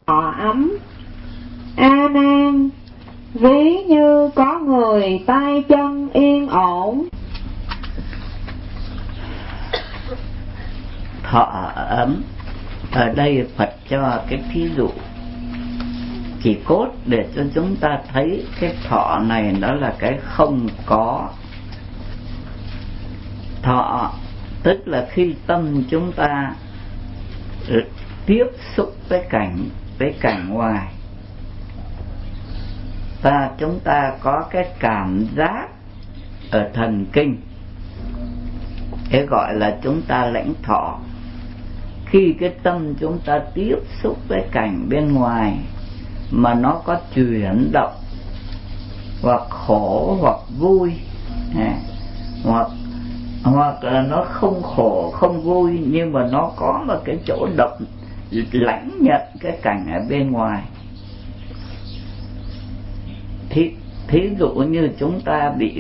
thọ ấm. A Nan, ví như có người tay chân yên ổn. Thọ ấm ở đây Phật cho cái thí dụ chỉ cốt để cho chúng ta thấy cái thọ này nó là cái không có. Thọ tức là khi tâm chúng ta tiếp xúc với cảnh ngoài, chúng ta có cái cảm giác ở thần kinh, cái gọi là chúng ta lãnh thọ. Khi cái tâm chúng ta tiếp xúc với cảnh bên ngoài mà nó có chuyển động, hoặc khổ hoặc vui, hoặc là nó không khổ không vui, nhưng mà nó có một cái chỗ động lãnh nhận cái cảnh ở bên ngoài. Thí dụ như chúng ta bị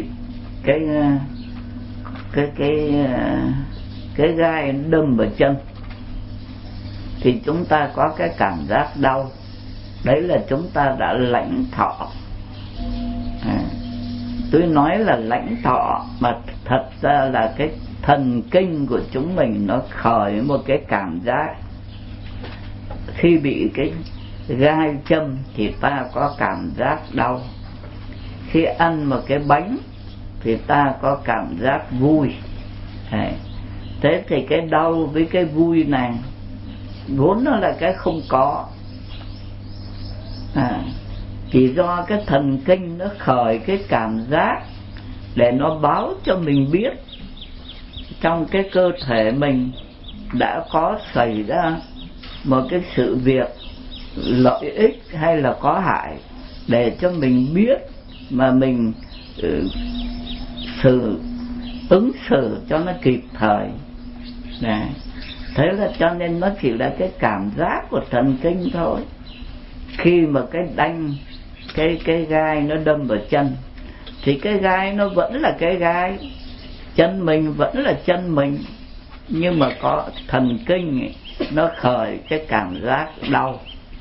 cái gai đâm vào chân thì chúng ta có cái cảm giác đau, đấy là chúng ta đã lãnh thọ. Tôi nói là lãnh thọ mà thật ra là cái thần kinh của chúng mình nó khởi một cái cảm giác. Khi bị cái gai châm thì ta có cảm giác đau. Khi ăn một cái bánh thì ta có cảm giác vui. Thế thì cái đau với cái vui này vốn nó là cái không có, chỉ do cái thần kinh nó khởi cái cảm giác để nó báo cho mình biết trong cái cơ thể mình đã có xảy ra một cái sự việc lợi ích hay là có hại, để cho mình biết mà mình ứng xử cho nó kịp thời. Thế là cho nên nó chỉ là cái cảm giác của thần kinh thôi. Khi mà cái gai nó đâm vào chân thì cái gai nó vẫn là cái gai, chân mình vẫn là chân mình, nhưng mà có thần kinh ấy, nó khởi cái cảm giác đau.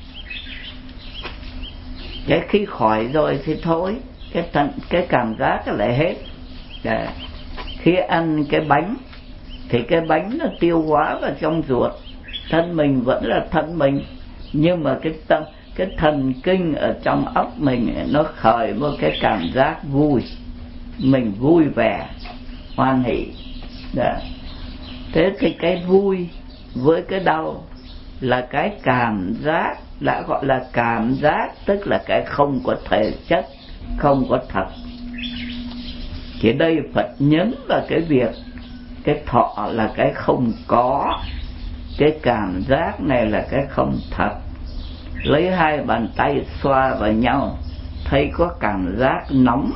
Cái khi khỏi rồi thì thôi, cái cảm giác lại hết. Khi ăn cái bánh thì cái bánh nó tiêu hóa vào trong ruột, thân mình vẫn là thân mình, nhưng mà cái thần kinh ở trong óc mình nó khởi một cái cảm giác vui, mình vui vẻ hoan hỷ. Thế thì cái vui với cái đau là cái cảm giác, đã gọi là cảm giác, tức là cái không có thể chất, không có thật. Thì đây Phật nhấn vào cái việc cái thọ là cái không có, cái cảm giác này là cái không thật. Lấy hai bàn tay xoa vào nhau thấy có cảm giác nóng,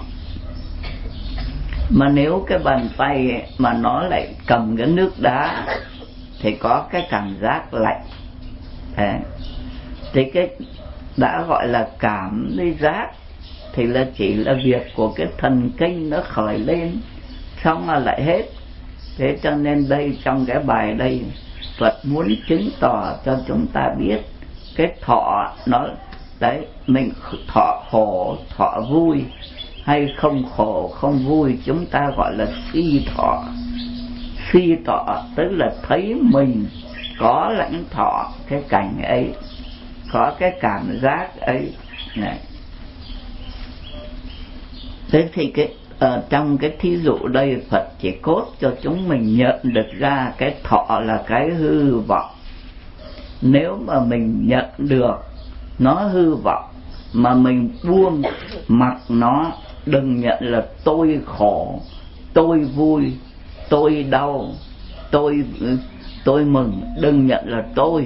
mà nếu cái bàn tay ấy, mà nó lại cầm cái nước đá thì có cái cảm giác lạnh. Thì cái đã gọi là cảm với giác thì là chỉ là việc của cái thần kinh nó khởi lên xong là lại hết. Thế cho nên đây, trong cái bài đây Phật muốn chứng tỏ cho chúng ta biết cái thọ nó đấy, mình thọ khổ thọ vui hay không khổ không vui, chúng ta gọi là suy thọ. Suy thọ tức là thấy mình có lãnh thọ cái cảnh ấy, có cái cảm giác ấy này. Thế thì trong cái thí dụ đây Phật chỉ cốt cho chúng mình nhận được ra cái thọ là cái hư vọng. Nếu mà mình nhận được nó hư vọng mà mình buông mặc nó, đừng nhận là tôi khổ, tôi vui, tôi đau, tôi mừng, đừng nhận là tôi.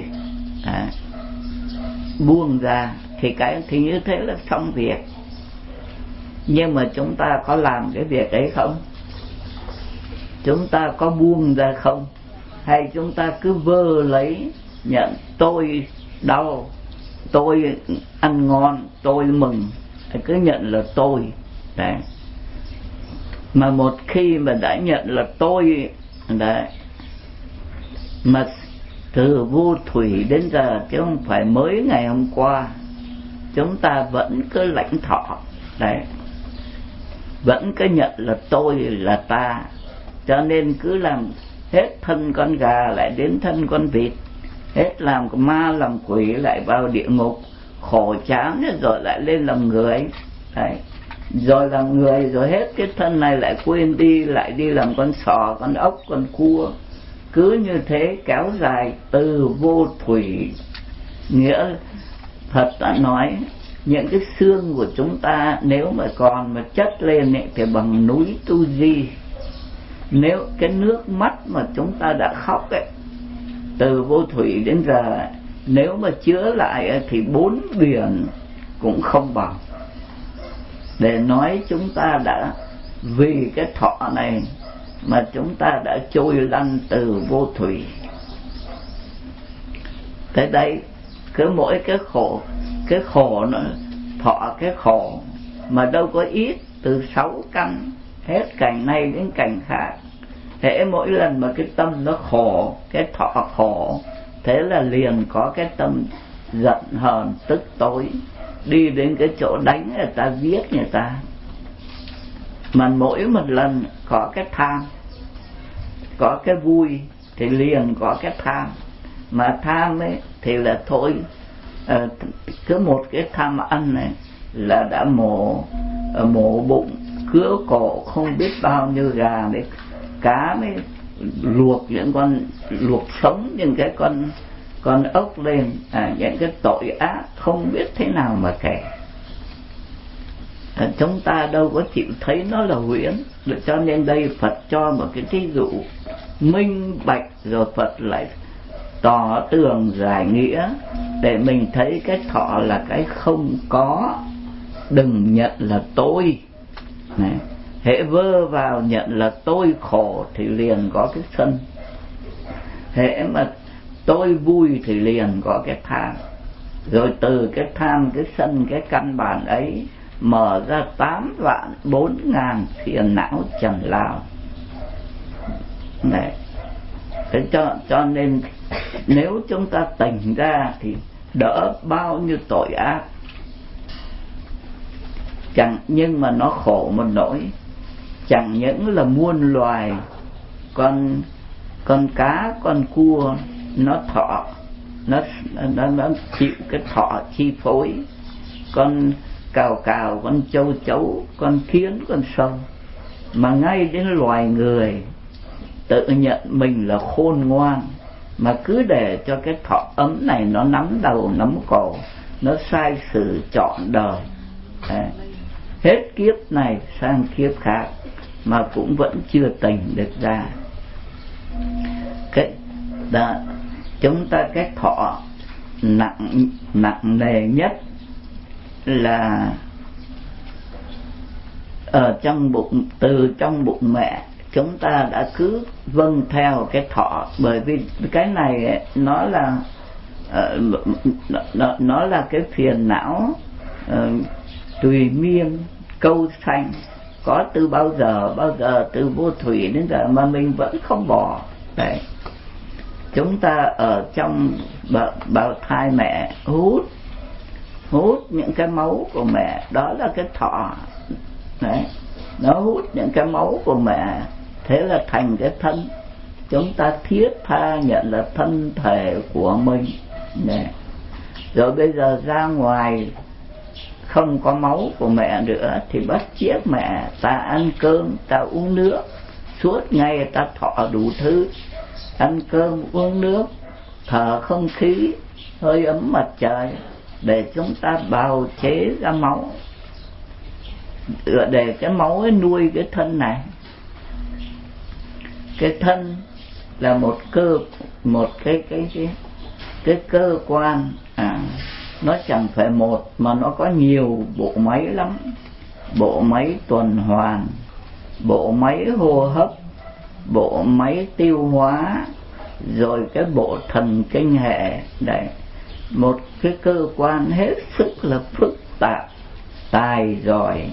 Buông ra thì như thế là xong việc. Nhưng mà chúng ta có làm cái việc ấy không? Chúng ta có buông ra không? Hay chúng ta cứ vơ lấy nhận tôi đau, tôi ăn ngon, tôi mừng, cứ nhận là tôi. Đấy. Mà một khi mà đã nhận là tôi đấy, mà từ vô thủy đến giờ, chứ không phải mới ngày hôm qua. Chúng ta vẫn cứ lãnh thọ đấy, vẫn cứ nhận là tôi là ta, cho nên cứ làm hết thân con gà lại đến thân con vịt, hết làm ma làm quỷ lại vào địa ngục, khổ chán rồi lại lên làm người đấy. Rồi làm người rồi hết cái thân này lại quên đi, lại đi làm con sò, con ốc, con cua. Cứ như thế kéo dài từ vô thủy. Nghĩa Phật đã nói những cái xương của chúng ta nếu mà còn mà chất lên ấy, thì bằng núi Tu Di. Nếu cái nước mắt mà chúng ta đã khóc ấy, từ vô thủy đến giờ, nếu mà chứa lại ấy, thì 4 biển cũng không bằng. Để nói chúng ta đã vì cái thọ này mà chúng ta đã trôi lăn từ vô thủy. Thế đây, cứ mỗi cái khổ nó thọ cái khổ mà đâu có ít, từ 6 căn hết cảnh này đến cảnh khác. Thế mỗi lần mà cái tâm nó khổ, cái thọ khổ, thế là liền có cái tâm giận hờn tức tối, đi đến cái chỗ đánh người ta, giết người ta. Mà mỗi một lần có cái tham, có cái vui thì liền có cái tham. Mà tham ấy thì là thôi, cứ một cái tham ăn này là đã mổ bụng, cứa cổ không biết bao nhiêu gà đấy, cá mới luộc những con luộc sống những cái con ốc lên, những cái tội ác không biết thế nào mà kể. Chúng ta đâu có chịu thấy nó là huyễn, cho nên đây Phật cho một cái thí dụ minh bạch, rồi Phật lại tỏ tường giải nghĩa để mình thấy cái thọ là cái không có. Đừng nhận là tôi này. Hễ vơ vào nhận là tôi khổ thì liền có cái sân. Hễ mà tôi vui thì liền có cái tham. Rồi từ cái tham, cái sân, cái căn bản ấy mở ra 8.400.000 phiền não trần lao này. Thế cho nên nếu chúng ta tỉnh ra thì đỡ bao nhiêu tội ác. Nhưng mà nó khổ một nỗi, chẳng những là muôn loài, con cá, con cua nó thọ, nó chịu cái thọ chi phối. Con cào, con châu chấu, con kiến, con sâu, mà ngay đến loài người tự nhận mình là khôn ngoan, mà cứ để cho cái thọ ấm này nó nắm đầu nắm cổ, nó sai sử trọn đời. Hết kiếp này sang kiếp khác mà cũng vẫn chưa tỉnh được ra. Chúng ta cái thọ nặng nề nhất là ở trong bụng, từ trong bụng mẹ chúng ta đã cứ vâng theo cái thọ. Bởi vì cái này nó là cái phiền não tùy miên câu sanh, có từ bao giờ từ vô thủy đến giờ mà mình vẫn không bỏ. Đấy, chúng ta ở trong bào thai mẹ hút những cái máu của mẹ, đó là cái thọ. Đấy, nó hút những cái máu của mẹ, thế là thành cái thân. Chúng ta thiết tha nhận là thân thể của mình. Đấy. Rồi bây giờ ra ngoài không có máu của mẹ nữa thì bắt chiếc mẹ, ta ăn cơm, ta uống nước, suốt ngày ta thọ đủ thứ, ăn cơm uống nước, thở không khí, hơi ấm mặt trời, để chúng ta bào chế ra máu, để cái máu ấy nuôi cái thân này. Cái thân là một cái cơ quan, nó chẳng phải một mà nó có nhiều bộ máy lắm. Bộ máy tuần hoàn, bộ máy hô hấp, bộ máy tiêu hóa, rồi cái bộ thần kinh hệ. Đấy, một cái cơ quan hết sức là phức tạp, tài giỏi.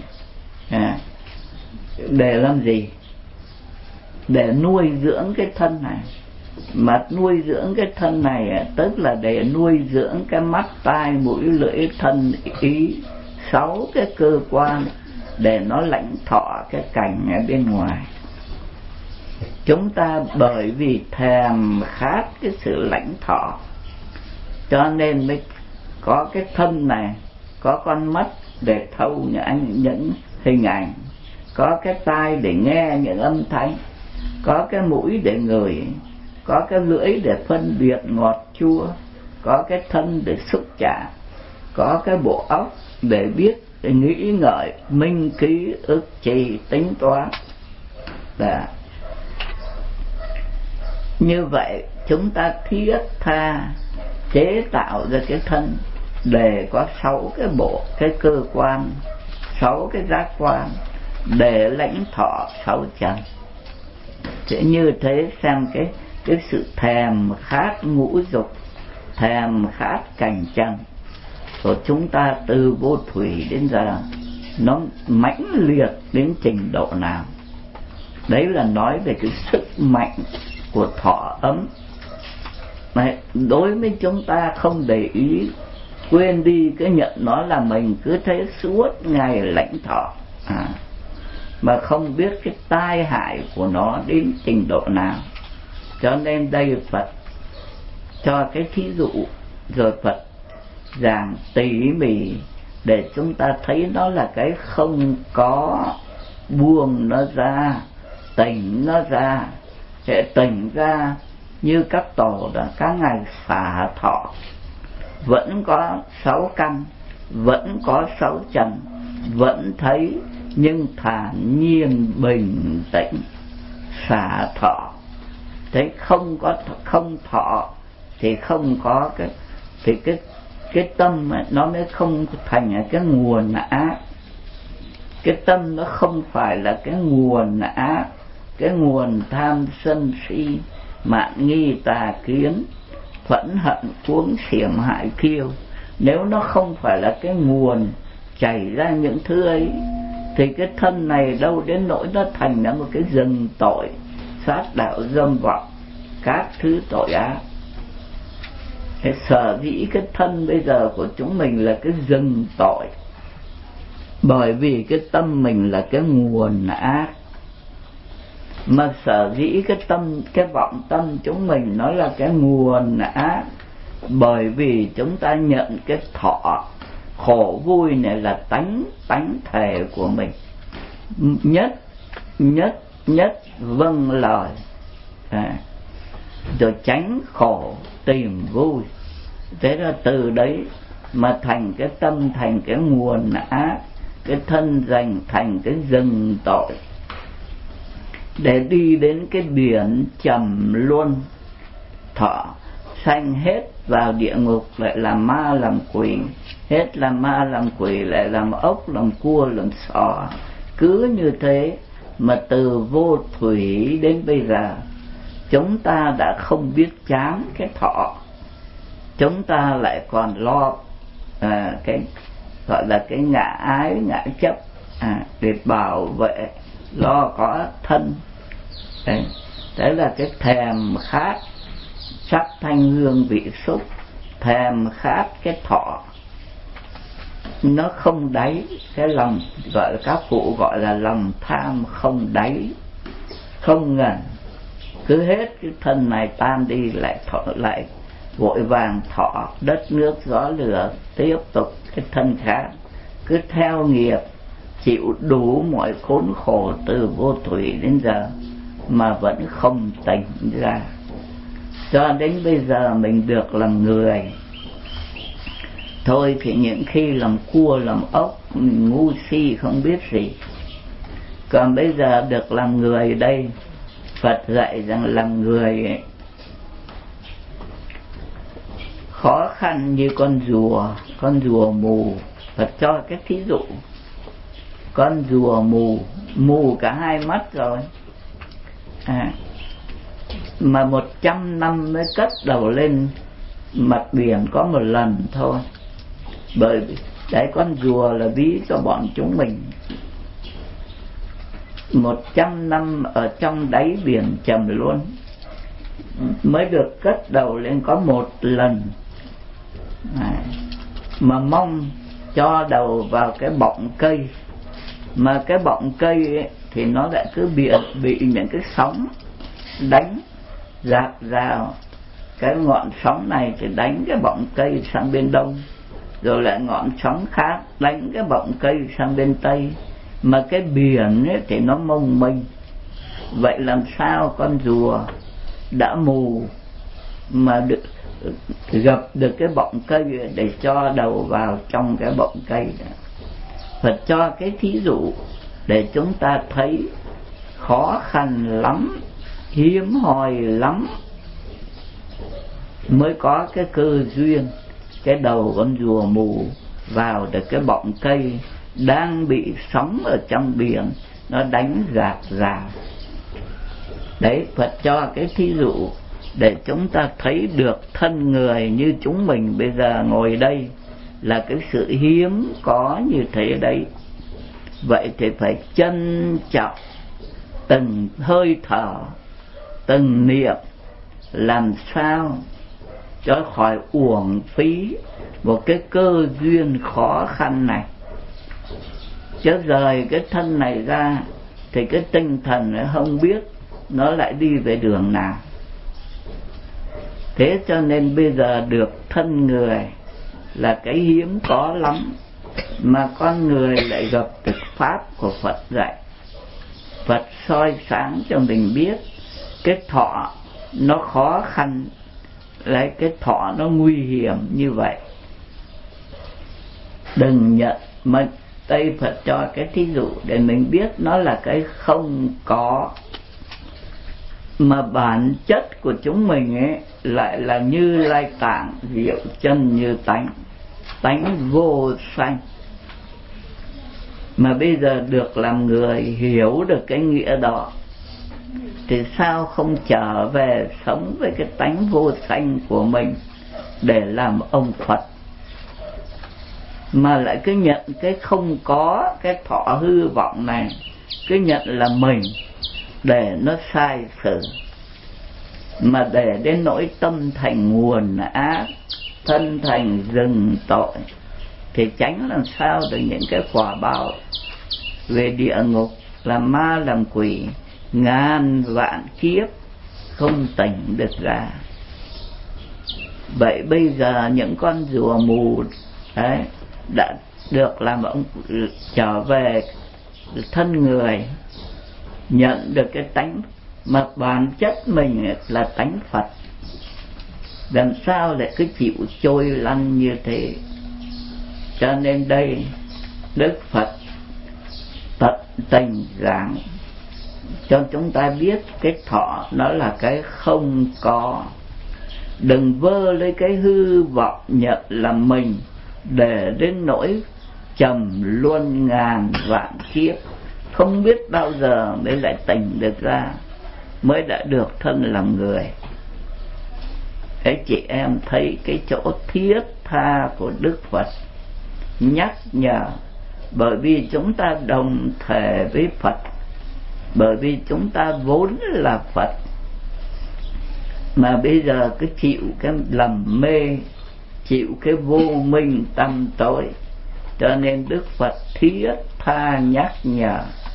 Để làm gì? Để nuôi dưỡng cái thân này. Mà nuôi dưỡng cái thân này tức là để nuôi dưỡng cái mắt, tai, mũi, lưỡi, thân, ý, 6 cái cơ quan để nó lãnh thọ cái cảnh ở bên ngoài. Chúng ta bởi vì thèm khát cái sự lãnh thọ cho nên mới có cái thân này, có con mắt để thâu những hình ảnh, có cái tai để nghe những âm thanh, có cái mũi để ngửi, có cái lưỡi để phân biệt ngọt chua, có cái thân để xúc chạm, có cái bộ óc để biết, để nghĩ ngợi, minh ký, ức trì, tính toán. Như vậy chúng ta thiết tha chế tạo ra cái thân để có 6 cái bộ, cái cơ quan, 6 cái giác quan để lãnh thọ 6 trần. Thế như thế xem cái sự thèm khát ngũ dục, thèm khát cảnh trần của chúng ta từ vô thủy đến giờ nó mãnh liệt đến trình độ nào. Đấy là nói về cái sức mạnh của thọ ấm. Đấy, đối với chúng ta không để ý, quên đi cái nhận nó là mình cứ thế suốt ngày lãnh thọ, mà không biết cái tai hại của nó đến trình độ nào. Cho nên đây Phật cho cái thí dụ, rồi Phật giảng tỉ mỉ để chúng ta thấy nó là cái không có, buông nó ra, tỉnh nó ra. Để tỉnh ra như các tổ đã các ngày xả thọ, vẫn có 6 căn, vẫn có 6 trần, vẫn thấy nhưng thản nhiên bình tĩnh xả thọ. Thế không thọ thì không có cái tâm nó mới không thành cái nguồn ác. Cái tâm nó không phải là cái nguồn ác, cái nguồn tham sân si mạn nghi tà kiến phẫn hận cuống xiềm hại kiêu. Nếu nó không phải là cái nguồn chảy ra những thứ ấy thì cái thân này đâu đến nỗi nó thành ra một cái rừng tội, sát đạo dâm vọng, các thứ tội ác. Thế sở dĩ cái thân bây giờ của chúng mình là cái rừng tội, bởi vì cái tâm mình là cái nguồn ác. Mà sở dĩ cái vọng tâm chúng mình nó là cái nguồn ác, bởi vì chúng ta nhận cái thọ khổ vui này là tánh thể của mình. Nhất vâng lời, rồi tránh khổ tìm vui. Thế là từ đấy mà thành cái tâm, thành cái nguồn ác, cái thân thành cái rừng tội, để đi đến cái biển trầm luân. Thọ sanh hết vào địa ngục lại làm ma làm quỷ, hết làm ma làm quỷ lại làm ốc làm cua làm sò. Cứ như thế mà từ vô thủy đến bây giờ chúng ta đã không biết chán cái thọ, chúng ta lại còn lo cái gọi là cái ngã ái ngã chấp để bảo vệ, lo có thân. Đấy là cái thèm khát sắc thanh hương vị xúc, thèm khát cái thọ, nó không đáy. Cái lòng gọi là các cụ gọi là lòng tham không đáy, không ngần. Cứ hết cái thân này tan đi lại vội vàng thọ đất nước gió lửa, tiếp tục cái thân khác, cứ theo nghiệp chịu đủ mọi khốn khổ từ vô thủy đến giờ mà vẫn không tỉnh ra. Cho đến bây giờ mình được làm người thôi thì những khi làm cua làm ốc mình ngu si không biết gì. Còn bây giờ được làm người đây, Phật dạy rằng làm người ấy, khó khăn như con rùa mù. Phật cho cái thí dụ con rùa mù cả hai mắt rồi, mà 100 năm mới cất đầu lên mặt biển có một lần thôi. Bởi vì đấy, con rùa là ví cho bọn chúng mình 100 năm ở trong đáy biển trầm luôn. mới được cất đầu lên có một lần, mà mong cho đầu vào cái bọng cây, mà cái bọng cây ấy, thì nó lại cứ bị những cái sóng đánh dạt vào. Cái ngọn sóng này thì đánh cái bọng cây sang bên đông, rồi lại ngọn sóng khác đánh cái bọng cây sang bên tây. Mà cái biển ấy thì nó mông mênh. Vậy làm sao con rùa đã mù mà gặp được cái bọng cây để cho đầu vào trong cái bọng cây đó? Phật cho cái thí dụ để chúng ta thấy khó khăn lắm, hiếm hoi lắm mới có cái cơ duyên cái đầu con rùa mù vào được cái bọng cây đang bị sóng ở trong biển nó đánh gạt vào. Đấy, Phật cho cái thí dụ để chúng ta thấy được thân người như chúng mình bây giờ ngồi đây là cái sự hiếm có như thế đấy. Vậy thì phải trân trọng từng hơi thở, từng niệm, làm sao cho khỏi uổng phí một cái cơ duyên khó khăn này. Chứ rời cái thân này ra thì cái tinh thần nó không biết nó lại đi về đường nào. Thế cho nên bây giờ được thân người là cái hiếm có lắm, mà con người lại gặp được pháp của Phật dạy. Phật soi sáng cho mình biết cái thọ nó khó khăn, lấy cái thọ nó nguy hiểm như vậy. Đừng nhận mà Tây Phật cho cái thí dụ để mình biết nó là cái không có, mà bản chất của chúng mình ấy lại là Như Lai Tạng diệu chân như tánh, tánh vô sanh. Mà bây giờ được làm người hiểu được cái nghĩa đó thì sao không trở về sống với cái tánh vô sanh của mình để làm ông Phật, mà lại cứ nhận cái không có, cái thọ hư vọng này, cứ nhận là mình để nó sai sự, mà để đến nỗi tâm thành nguồn ác, thân thành rừng tội, thì tránh làm sao được những cái quả báo về địa ngục, làm ma làm quỷ ngàn vạn kiếp không tỉnh được ra. Vậy bây giờ những con rùa mù đấy đã được làm ông trở về thân người, nhận được cái tánh mà bản chất mình là tánh Phật, làm sao lại cứ chịu trôi lăn như thế. Cho nên đây Đức Phật tận tình giảng cho chúng ta biết cái thọ nó là cái không có. Đừng vơ lấy cái hư vọng nhận là mình để đến nỗi trầm luân ngàn vạn kiếp, không biết bao giờ mới lại tỉnh được ra, mới đã được thân làm người. Thế chị em thấy cái chỗ thiết tha của Đức Phật nhắc nhở, bởi vì chúng ta đồng thể với Phật, bởi vì chúng ta vốn là Phật, mà bây giờ cứ chịu cái lầm mê, chịu cái vô minh tăm tối, cho nên Đức Phật thiết tha nhắc nhở.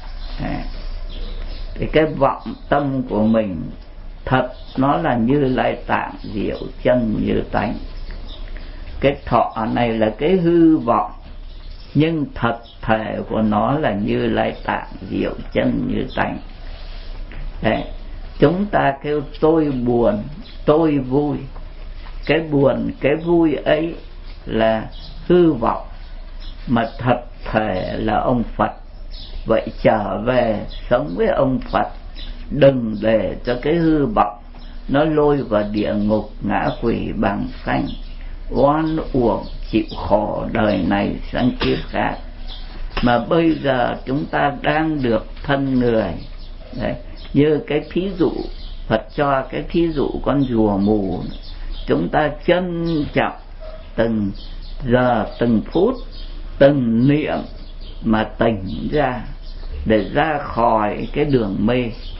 Thì cái vọng tâm của mình thật nó là Như Lai Tạng diệu chân như tánh. Cái thọ này là cái hư vọng, nhưng thật thể của nó là Như Lai Tạng diệu chân như tánh. Đấy, chúng ta kêu tôi buồn, tôi vui. Cái buồn, cái vui ấy là hư vọng, mà thật thể là ông Phật. Vậy trở về sống với ông Phật, đừng để cho cái hư vọng nó lôi vào địa ngục ngã quỷ bằng sanh, oan uổng chịu khổ đời này sang kiếp khác. Mà bây giờ chúng ta đang được thân người. Đấy, như cái thí dụ Phật cho cái thí dụ con rùa mù, chúng ta trân trọng từng giờ từng phút từng niệm mà tỉnh ra, để ra khỏi cái đường mê.